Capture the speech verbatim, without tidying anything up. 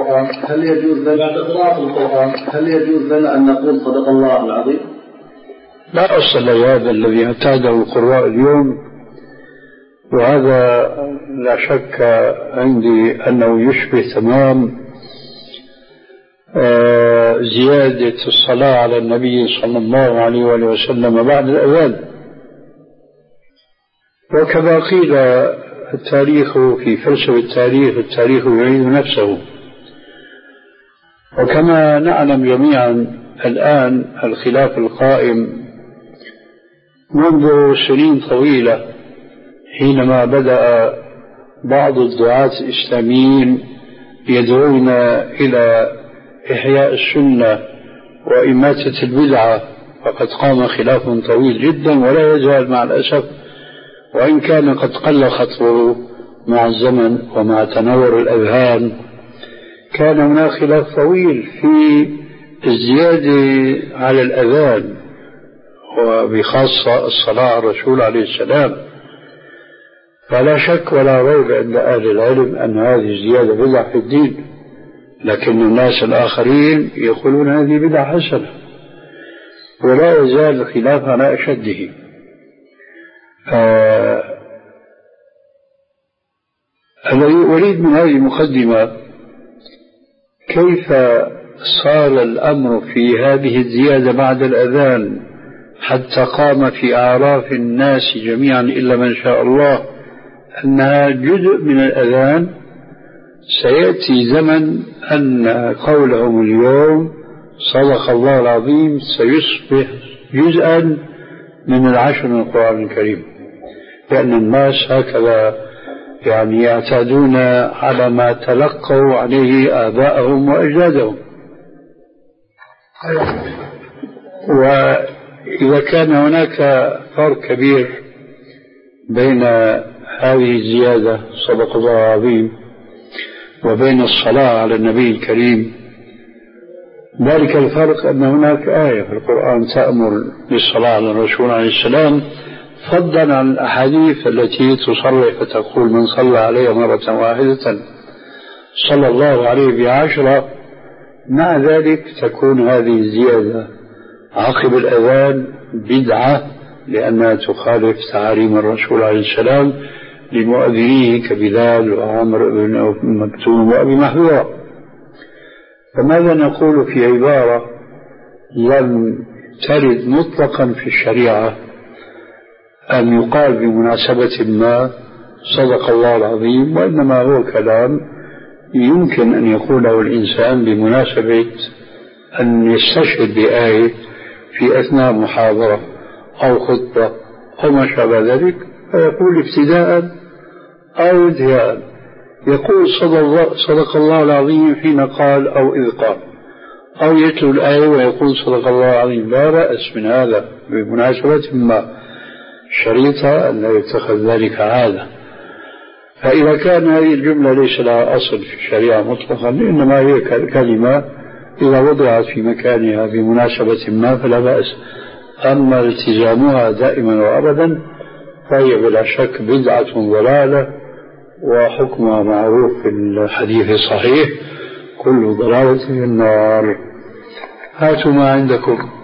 هل يجوز لنا بعد قراءة القرآن هل يجوز لنا أن نقول صدق الله العظيم؟ لا أصل لهذا الذي اعتاده القراء اليوم، وهذا لا شك عندي أنه يشبه تمام زيادة الصلاة على النبي صلى الله عليه وآله وسلم بعد الأذان. وكما قيل التاريخ في فلسفة التاريخ التاريخ يعيد نفسه، وكما نعلم جميعا الآن الخلاف القائم منذ سنين طويلة حينما بدأ بعض الدعاة الإسلاميين يدعون إلى إحياء السنة وإماتة البدعة، فقد قام خلاف طويل جدا ولا يزال مع الأسف، وإن كان قد قل خطوه مع الزمن ومع تنور الأذهان. كان هناك خلاف طويل في الزيادة على الأذان، وبخاصة الصلاة على الرسول عليه السلام. فلا شك ولا ريب عند أهل العلم أن هذه الزيادة بدعة في الدين، لكن الناس الآخرين يقولون هذه بدعة حسنة، ولا يزال الخلاف على أشده. آه الذي أريد من هذه المقدمة كيف صار الأمر في هذه الزيادة بعد الأذان حتى قام في أعراف الناس جميعا إلا من شاء الله أنها جزء من الأذان. سيأتي زمن أن قولهم اليوم صدق الله العظيم سيصبح جزءا من العشر من القرآن الكريم، لأن الناس هكذا يعني يعتادون على ما تلقوا عليه آباءهم وأجدادهم. وإذا كان هناك فرق كبير بين هذه الزيادة صدق الله العظيم وبين الصلاة على النبي الكريم، ذلك الفرق أن هناك آية في القرآن تأمر بالصلاة على الرسول عليه السلام، فضلا عن الأحاديث التي تصرح فتقول من صلى عليه مرة واحدة صلى الله عليه بعشرة. مع ذلك تكون هذه الزيادة عقب الأذان بدعة، لأنها تخالف تعاليم الرسول عليه السلام لمؤذنيه كبلال وعمر بن مكتوم وأبي محذورة. فماذا نقول في عبارة لم ترد مطلقا في الشريعة أن يقال بمناسبة ما صدق الله العظيم، وإنما هو كلام يمكن أن يقوله الإنسان بمناسبة أن يستشهد بآية في أثناء محاضرة أو خطبة أو ما شابه ذلك، فيقول ابتداء أو انتهاء يقول صدق الله العظيم حين قال أو إذ قال، أو يتلو الآية ويقول صدق الله العظيم. لا بأس من هذا بمناسبة ما، الشريطة أن لا يتخذ ذلك عادة. فإذا كان هذه الجملة ليس لها أصل في الشريعة مطلقا، إنما هي كلمة إذا وضعت في مكانها بمناسبة ما فلا بأس. أما التزامها دائما وأبدا فهي بلا شك بدعة ضلالة، وحكمها معروف في الحديث الصحيح: كل ضلالة في النار. هاتوا ما عندكم.